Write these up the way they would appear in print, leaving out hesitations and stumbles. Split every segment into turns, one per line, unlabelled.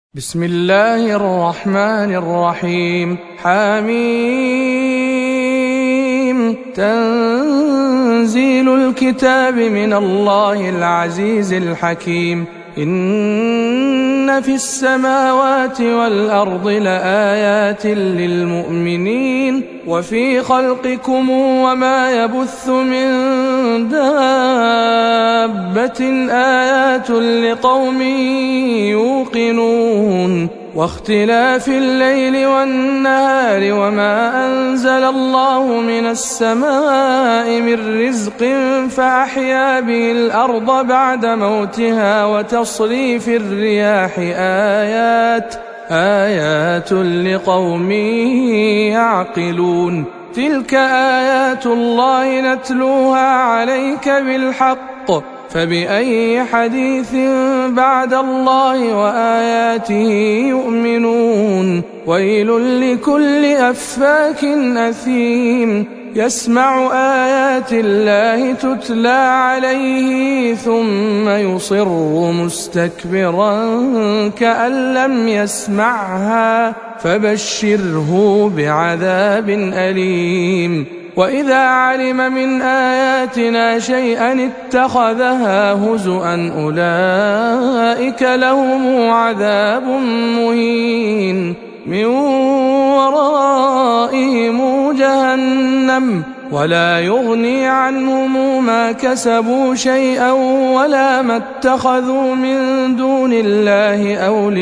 بسم الله الرحمن الرحيم. حميم. تنزيل الكتاب من الله العزيز الحكيم. إن في السماوات والأرض لآيات للمؤمنين وفي خلقكم وما يبث من دابة آيات لقوم يوقنون واختلاف الليل والنهار وما أنزل الله من السماء من رزق فأحيا به الأرض بعد موتها وتصريف الرياح آيات لقوم يعقلون. تلك آيات الله نتلوها عليك بالحق فبأي حديث بعد الله وآياته يؤمنون. ويل لكل أفاك أثيم يسمع آيات الله تتلى عليه ثم يصر مستكبرا كأن لم يسمعها فبشره بعذاب أليم. وإذا علم من آياتنا شيئا اتخذها هزؤا أولئك لهم عذاب مهين من ورائهم جهنم ولا يغني عنهم ما كسبوا شيئا ولا ما اتخذوا من دون الله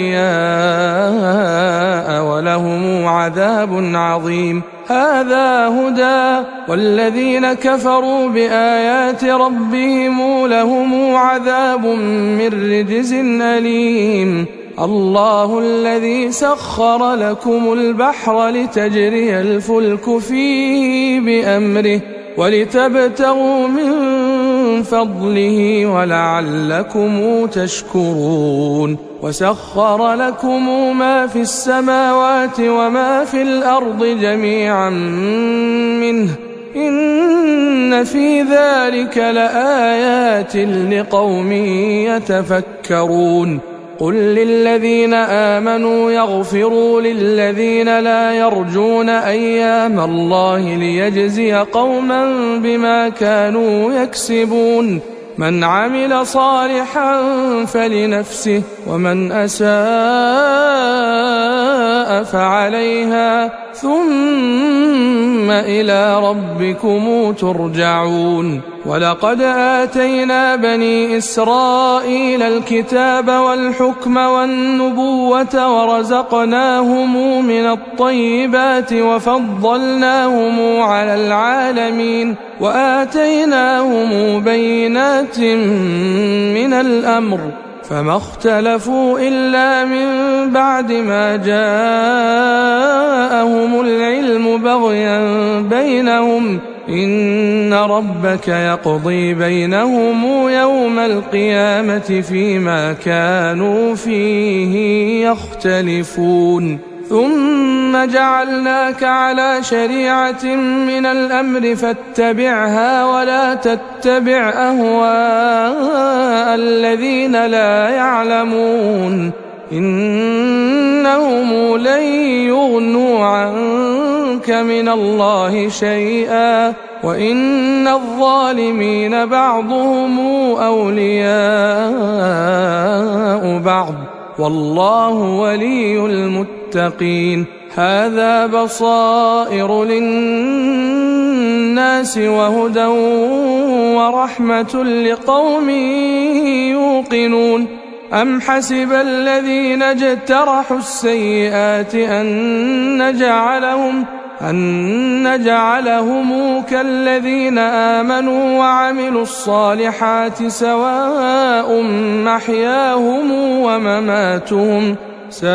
أولياء ولهم عذاب عظيم. هذا هدى والذين كفروا بآيات ربهم لهم عذاب من رجز أليم. الله الذي سخر لكم البحر لتجري الفلك فيه بأمره ولتبتغوا من فضله ولعلكم تشكرون. وسخر لكم ما في السماوات وما في الأرض جميعا منه إن في ذلك لآيات لقوم يتفكرون. قل للذين آمنوا يغفروا للذين لا يرجون أيام الله ليجزي قوما بما كانوا يكسبون. من عمل صالحا فلنفسه ومن أساء فعليها ثم إلى ربكم ترجعون. ولقد آتينا بني إسرائيل الكتاب والحكم والنبوة ورزقناهم من الطيبات وفضلناهم على العالمين وآتيناهم بينات من الأمر فما اختلفوا إلا من بعد ما جاءهم العلم بغيا بينهم إن ربك يقضي بينهم يوم القيامة فيما كانوا فيه يختلفون. ثم جعلناك على شريعة من الأمر فاتبعها ولا تتبع أهواء الذين لا يعلمون إنهم لن يغنوا عنك من الله شيئا وإن الظالمين بعضهم أولياء بعض والله ولي المتقين. هذا بصائر للناس وهدى ورحمة لقوم يوقنون. أم حسب الذين اجترحوا السيئات أن نجعلهم كالذين آمنوا وعملوا الصالحات سواء محياهم ومماتهم ساء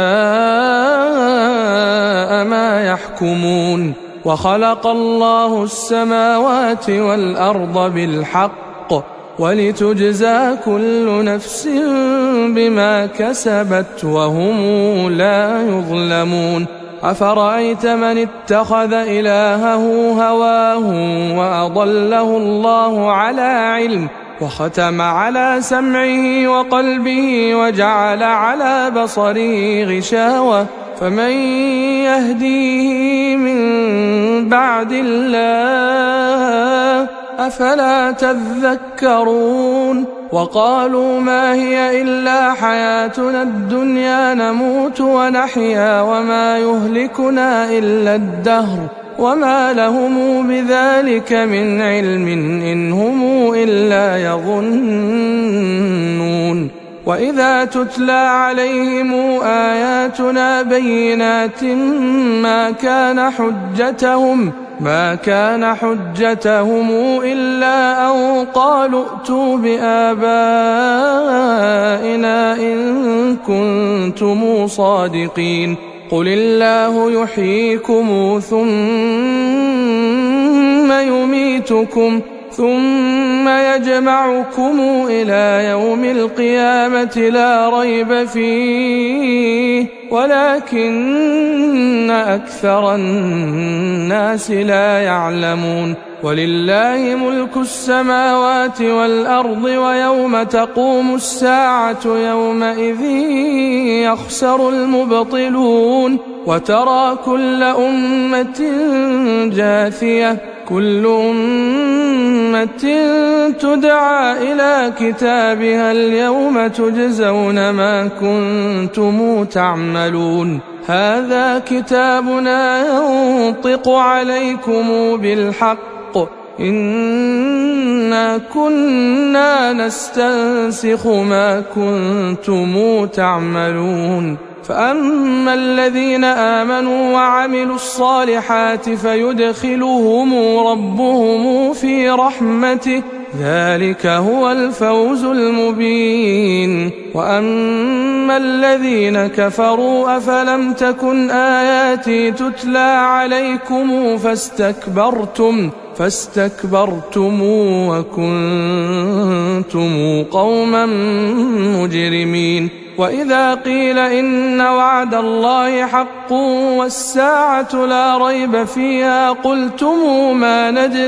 ما يحكمون. وخلق الله السماوات والأرض بالحق ولتجزى كل نفس بما كسبت وهم لا يظلمون. أفرأيت من اتخذ إلهه هواه وأضله الله على علم وختم على سمعه وقلبه وجعل على بصره غشاوة فمن يهديه من بعد الله أفلا تذكرون وقالوا ما هي إلا حياتنا الدنيا نموت ونحيا وما يهلكنا إلا الدهر وما لهم بذلك من علم إن هم إلا يظنون وإذا تتلى عليهم آياتنا بينات ما كان حجتهم إلا أن قالوا ائتوا بآبائنا إن كنتم صادقين قل الله يحييكم ثم يميتكم ثم يجمعكم إلى يوم القيامة لا ريب فيه ولكن أكثر الناس لا يعلمون ولله ملك السماوات والأرض ويوم تقوم الساعة يومئذ يخسر المبطلون وترى كل أمة جاثية كل أمة تدعى إلى كتابها اليوم تجزون ما كنتم تعملون هذا كتابنا ينطق عليكم بالحق إنا كنا نستنسخ ما كنتم تعملون فأما الذين آمنوا وعملوا الصالحات فيدخلهم ربهم في رحمته ذلك هو الفوز المبين وأما الذين كفروا أفلم تكن آياتي تتلى عليكم فاستكبرتم وكنتم قوما مجرمين وإذا قيل إن وعد الله حق والساعة لا ريب فيها قلتم ما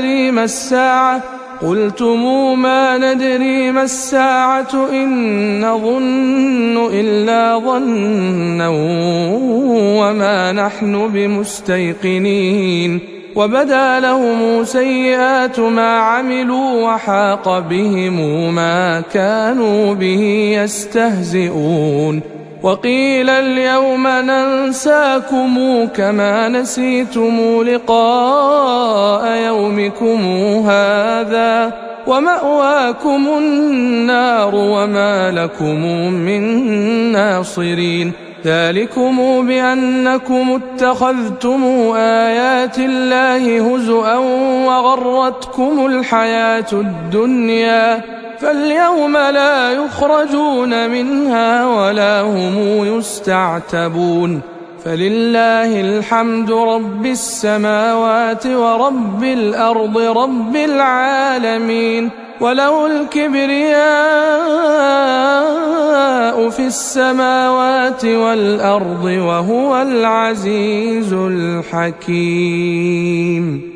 ندري ما الساعة إن نظن إلا ظنا وما نحن بمستيقنين وبدا لهم سيئات ما عملوا وحاق بهم ما كانوا به يستهزئون وقيل اليوم ننساكم كما نسيتم لقاء يومكم هذا ومأواكم النار وما لكم من ناصرين ذلكم بأنكم اتخذتم آيات الله هزؤا وغرتكم الحياة الدنيا فاليوم لا يخرجون منها ولا هم يستعتبون فلله الحمد رب السماوات ورب الأرض رب العالمين وله الكبرياء في السماوات والأرض وهو العزيز الحكيم